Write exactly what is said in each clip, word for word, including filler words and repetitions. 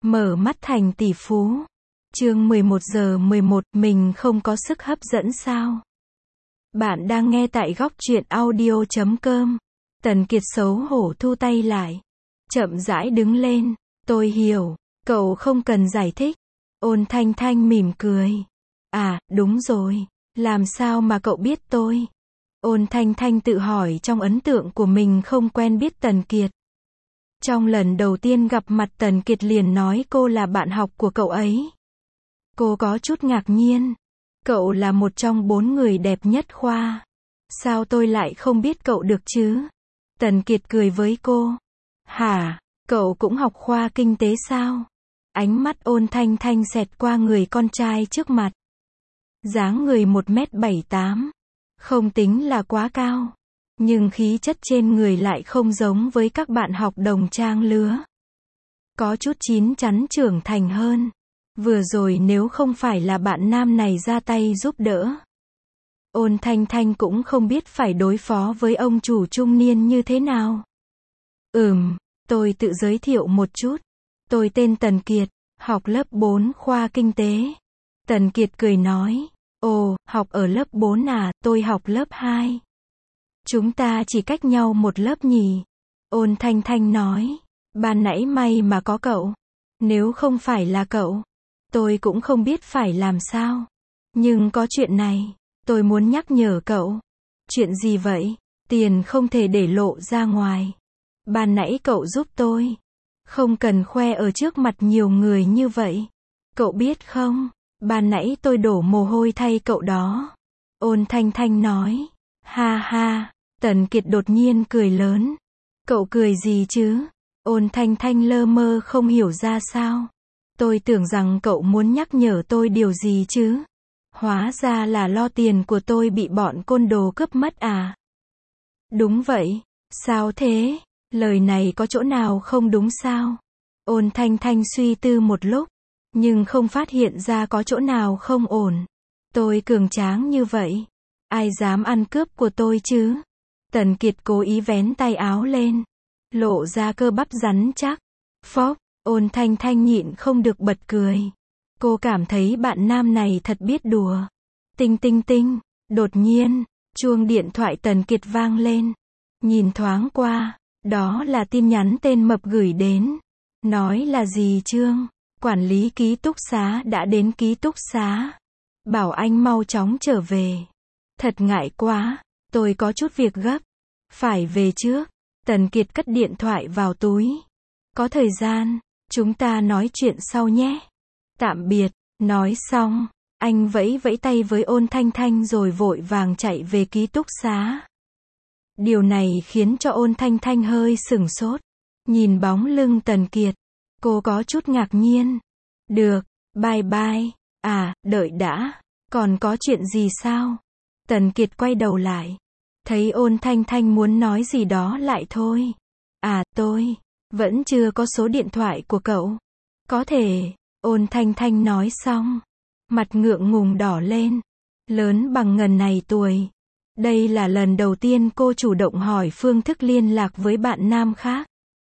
Mở mắt thành tỷ phú. Chương mười một giờ mười một, mình không có sức hấp dẫn sao? Bạn đang nghe tại góc truyện audio chấm com. Tần Kiệt xấu hổ thu tay lại. Chậm rãi đứng lên. Tôi hiểu. Cậu không cần giải thích. Ôn Thanh Thanh mỉm cười. À, đúng rồi. Làm sao mà cậu biết tôi? Ôn Thanh Thanh tự hỏi trong ấn tượng của mình không quen biết Tần Kiệt. Trong lần đầu tiên gặp mặt Tần Kiệt liền nói cô là bạn học của cậu ấy. Cô có chút ngạc nhiên. Cậu là một trong bốn người đẹp nhất khoa. Sao tôi lại không biết cậu được chứ? Tần Kiệt cười với cô. Hả, cậu cũng học khoa kinh tế sao? Ánh mắt Ôn Thanh Thanh xẹt qua người con trai trước mặt. Dáng người một mét bảy tám. Không tính là quá cao. Nhưng khí chất trên người lại không giống với các bạn học đồng trang lứa. Có chút chín chắn trưởng thành hơn. Vừa rồi nếu không phải là bạn nam này ra tay giúp đỡ, Ôn Thanh Thanh cũng không biết phải đối phó với ông chủ trung niên như thế nào. Ừm, tôi tự giới thiệu một chút. Tôi tên Tần Kiệt, học lớp bốn khoa kinh tế. Tần Kiệt cười nói. Ồ, học ở lớp bốn à, tôi học lớp hai. Chúng ta chỉ cách nhau một lớp nhỉ? Ôn Thanh Thanh nói. Ban nãy may mà có cậu. Nếu không phải là cậu, tôi cũng không biết phải làm sao. Nhưng có chuyện này, tôi muốn nhắc nhở cậu. Chuyện gì vậy? Tiền không thể để lộ ra ngoài. Ban nãy cậu giúp tôi. Không cần khoe ở trước mặt nhiều người như vậy. Cậu biết không? Ban nãy tôi đổ mồ hôi thay cậu đó. Ôn Thanh Thanh nói. Ha ha. Tần Kiệt đột nhiên cười lớn. Cậu cười gì chứ? Ôn Thanh Thanh lơ mơ không hiểu ra sao. Tôi tưởng rằng cậu muốn nhắc nhở tôi điều gì chứ. Hóa ra là lo tiền của tôi bị bọn côn đồ cướp mất à? Đúng vậy. Sao thế? Lời này có chỗ nào không đúng sao? Ôn Thanh Thanh suy tư một lúc, nhưng không phát hiện ra có chỗ nào không ổn. Tôi cường tráng như vậy, ai dám ăn cướp của tôi chứ? Tần Kiệt cố ý vén tay áo lên, lộ ra cơ bắp rắn chắc. Phốc, Ôn Thanh Thanh nhịn không được bật cười. Cô cảm thấy bạn nam này thật biết đùa. Tinh tinh tinh, đột nhiên, chuông điện thoại Tần Kiệt vang lên. Nhìn thoáng qua, đó là tin nhắn tên mập gửi đến. Nói là gì Trương? Quản lý ký túc xá đã đến ký túc xá. Bảo anh mau chóng trở về. Thật ngại quá, tôi có chút việc gấp. Phải về trước. Tần Kiệt cất điện thoại vào túi. Có thời gian, chúng ta nói chuyện sau nhé. Tạm biệt. Nói xong, anh vẫy vẫy tay với Ôn Thanh Thanh rồi vội vàng chạy về ký túc xá. Điều này khiến cho Ôn Thanh Thanh hơi sửng sốt. Nhìn bóng lưng Tần Kiệt, cô có chút ngạc nhiên. Được, bye bye. À, đợi đã. Còn có chuyện gì sao? Tần Kiệt quay đầu lại. Thấy Ôn Thanh Thanh muốn nói gì đó lại thôi. À, tôi vẫn chưa có số điện thoại của cậu. Có thể. Ôn Thanh Thanh nói xong, mặt ngượng ngùng đỏ lên. Lớn bằng ngần này tuổi. Đây là lần đầu tiên cô chủ động hỏi phương thức liên lạc với bạn nam khác.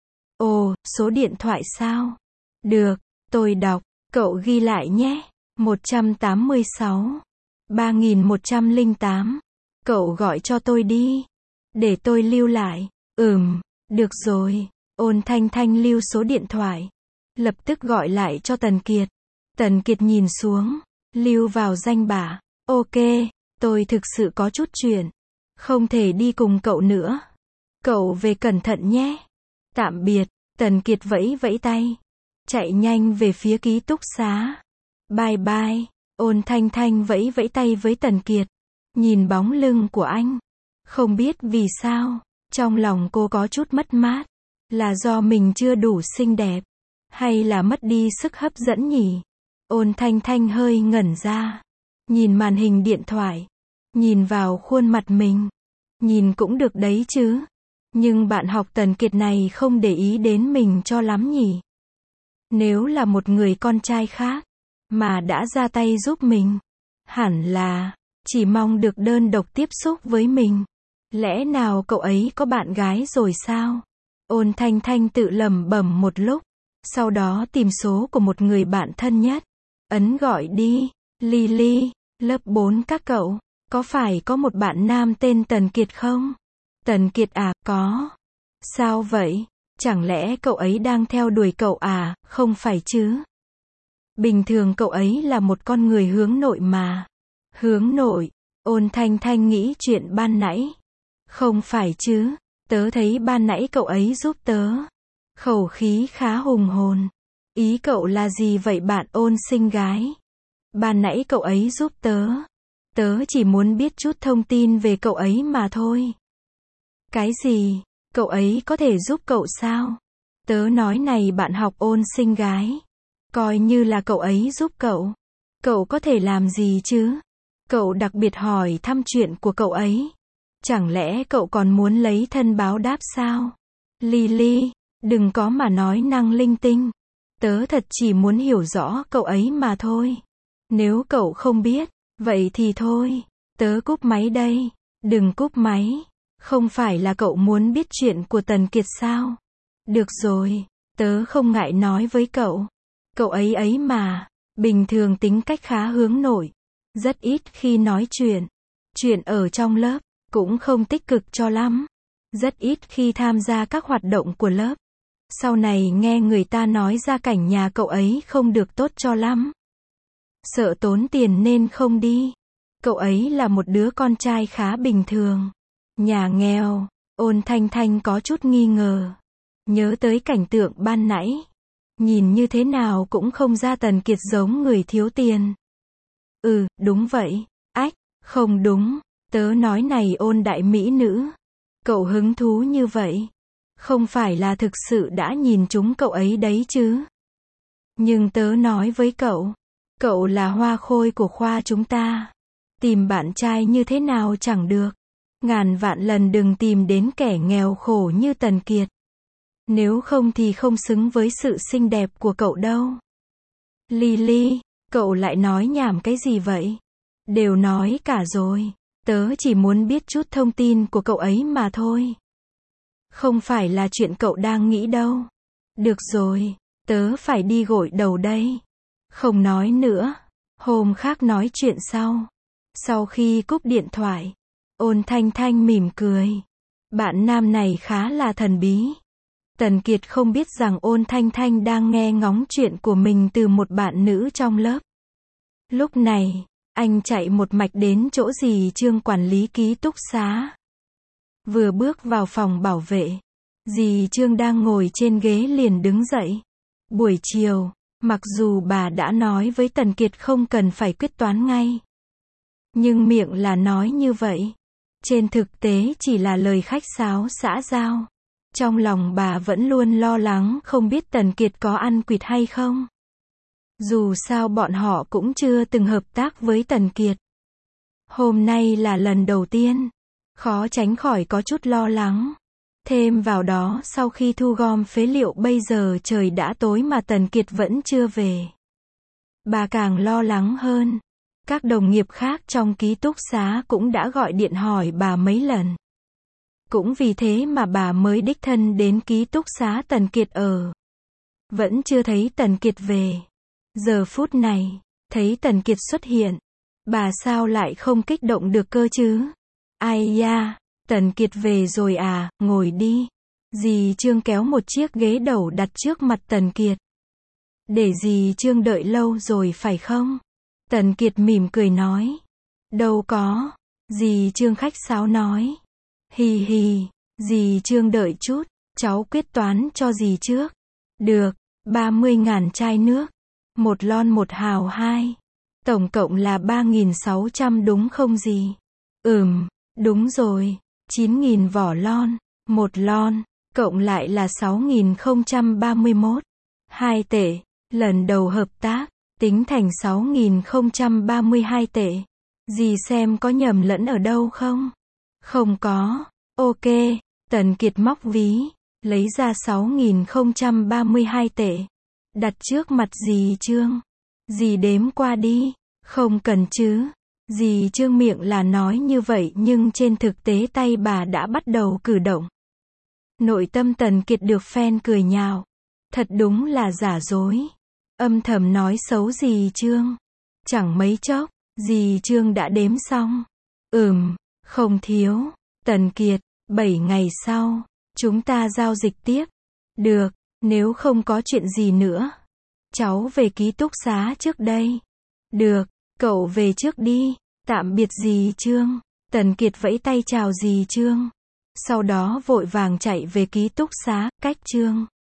Ồ, số điện thoại sao? Được, tôi đọc, cậu ghi lại nhé. một trăm tám mươi sáu, ba nghìn một trăm lẻ tám. Cậu gọi cho tôi đi. Để tôi lưu lại. Ừm, được rồi. Ôn Thanh Thanh lưu số điện thoại. Lập tức gọi lại cho Tần Kiệt. Tần Kiệt nhìn xuống, lưu vào danh bạ. Ok, tôi thực sự có chút chuyện. Không thể đi cùng cậu nữa. Cậu về cẩn thận nhé. Tạm biệt. Tần Kiệt vẫy vẫy tay. Chạy nhanh về phía ký túc xá. Bye bye. Ôn Thanh Thanh vẫy vẫy tay với Tần Kiệt. Nhìn bóng lưng của anh. Không biết vì sao, trong lòng cô có chút mất mát. Là do mình chưa đủ xinh đẹp. Hay là mất đi sức hấp dẫn nhỉ? Ôn Thanh Thanh hơi ngẩn ra. Nhìn màn hình điện thoại. Nhìn vào khuôn mặt mình. Nhìn cũng được đấy chứ. Nhưng bạn học Tần Kiệt này không để ý đến mình cho lắm nhỉ? Nếu là một người con trai khác, mà đã ra tay giúp mình, hẳn là chỉ mong được đơn độc tiếp xúc với mình. Lẽ nào cậu ấy có bạn gái rồi sao? Ôn Thanh Thanh tự lẩm bẩm một lúc. Sau đó tìm số của một người bạn thân nhất. Ấn gọi đi. Lily, lớp bốn các cậu, có phải có một bạn nam tên Tần Kiệt không? Tần Kiệt à, có. Sao vậy? Chẳng lẽ cậu ấy đang theo đuổi cậu à? Không phải chứ. Bình thường cậu ấy là một con người hướng nội mà. Hướng nội? Ôn Thanh Thanh nghĩ chuyện ban nãy. Không phải chứ, tớ thấy ban nãy cậu ấy giúp tớ. Khẩu khí khá hùng hồn. Ý cậu là gì vậy bạn Ôn xinh gái? Ban nãy cậu ấy giúp tớ. Tớ chỉ muốn biết chút thông tin về cậu ấy mà thôi. Cái gì? Cậu ấy có thể giúp cậu sao? Tớ nói này bạn học Ôn xinh gái. Coi như là cậu ấy giúp cậu. Cậu có thể làm gì chứ? Cậu đặc biệt hỏi thăm chuyện của cậu ấy. Chẳng lẽ cậu còn muốn lấy thân báo đáp sao? Lily, đừng có mà nói năng linh tinh. Tớ thật chỉ muốn hiểu rõ cậu ấy mà thôi. Nếu cậu không biết, vậy thì thôi. Tớ cúp máy đây. Đừng cúp máy. Không phải là cậu muốn biết chuyện của Tần Kiệt sao? Được rồi, tớ không ngại nói với cậu. Cậu ấy ấy mà, bình thường tính cách khá hướng nội. Rất ít khi nói chuyện. Chuyện ở trong lớp, cũng không tích cực cho lắm. Rất ít khi tham gia các hoạt động của lớp. Sau này nghe người ta nói gia cảnh nhà cậu ấy không được tốt cho lắm. Sợ tốn tiền nên không đi. Cậu ấy là một đứa con trai khá bình thường. Nhà nghèo. Ôn Thanh Thanh có chút nghi ngờ. Nhớ tới cảnh tượng ban nãy. Nhìn như thế nào cũng không ra Tần Kiệt giống người thiếu tiền. Ừ, đúng vậy. Ách, không đúng. Tớ nói này Ôn đại mỹ nữ. Cậu hứng thú như vậy. Không phải là thực sự đã nhìn trúng cậu ấy đấy chứ. Nhưng tớ nói với cậu. Cậu là hoa khôi của khoa chúng ta. Tìm bạn trai như thế nào chẳng được. Ngàn vạn lần đừng tìm đến kẻ nghèo khổ như Tần Kiệt. Nếu không thì không xứng với sự xinh đẹp của cậu đâu. Lily, cậu lại nói nhảm cái gì vậy? Đều nói cả rồi. Tớ chỉ muốn biết chút thông tin của cậu ấy mà thôi. Không phải là chuyện cậu đang nghĩ đâu. Được rồi, tớ phải đi gội đầu đây. Không nói nữa. Hôm khác nói chuyện sau. Sau khi cúp điện thoại, Ôn Thanh Thanh mỉm cười. Bạn nam này khá là thần bí. Tần Kiệt không biết rằng Ôn Thanh Thanh đang nghe ngóng chuyện của mình từ một bạn nữ trong lớp. Lúc này, anh chạy một mạch đến chỗ dì Trương quản lý ký túc xá. Vừa bước vào phòng bảo vệ, dì Trương đang ngồi trên ghế liền đứng dậy. Buổi chiều, mặc dù bà đã nói với Tần Kiệt không cần phải quyết toán ngay. Nhưng miệng là nói như vậy. Trên thực tế chỉ là lời khách sáo xã giao. Trong lòng bà vẫn luôn lo lắng không biết Tần Kiệt có ăn quỵt hay không. Dù sao bọn họ cũng chưa từng hợp tác với Tần Kiệt. Hôm nay là lần đầu tiên. Khó tránh khỏi có chút lo lắng. Thêm vào đó sau khi thu gom phế liệu bây giờ trời đã tối mà Tần Kiệt vẫn chưa về. Bà càng lo lắng hơn. Các đồng nghiệp khác trong ký túc xá cũng đã gọi điện hỏi bà mấy lần. Cũng vì thế mà bà mới đích thân đến ký túc xá Tần Kiệt ở. Vẫn chưa thấy Tần Kiệt về. Giờ phút này, thấy Tần Kiệt xuất hiện. Bà sao lại không kích động được cơ chứ? Ai da, Tần Kiệt về rồi à, ngồi đi. Dì Trương kéo một chiếc ghế đầu đặt trước mặt Tần Kiệt. Để dì Trương đợi lâu rồi phải không? Tần Kiệt mỉm cười nói. Đâu có. Dì Trương khách sáo nói. Hì hì, dì Trương đợi chút, cháu quyết toán cho dì trước. Được, ba mươi ngàn chai nước. Một lon một hào hai. Tổng cộng là ba nghìn sáu trăm đúng không dì? Ừm, đúng rồi. chín nghìn vỏ lon. Một lon. Cộng lại là sáu nghìn không trăm ba mươi mốt. Hai tệ. Lần đầu hợp tác. Tính thành sáu nghìn không trăm ba mươi hai tệ. Dì xem có nhầm lẫn ở đâu không? Không có. Ok. Tần Kiệt móc ví. Lấy ra sáu nghìn không trăm ba mươi hai tệ. Đặt trước mặt dì Trương. Dì đếm qua đi. Không cần chứ. Dì Trương miệng là nói như vậy nhưng trên thực tế tay bà đã bắt đầu cử động. Nội tâm Tần Kiệt được fan cười nhạo. Thật đúng là giả dối. Âm thầm nói xấu dì Trương. Chẳng mấy chốc, dì Trương đã đếm xong. Ừm, không thiếu. Tần Kiệt, bảy ngày sau, chúng ta giao dịch tiếp. Được, nếu không có chuyện gì nữa. Cháu về ký túc xá trước đây. Được, cậu về trước đi. Tạm biệt dì Trương. Tần Kiệt vẫy tay chào dì Trương. Sau đó vội vàng chạy về ký túc xá, cách Trương.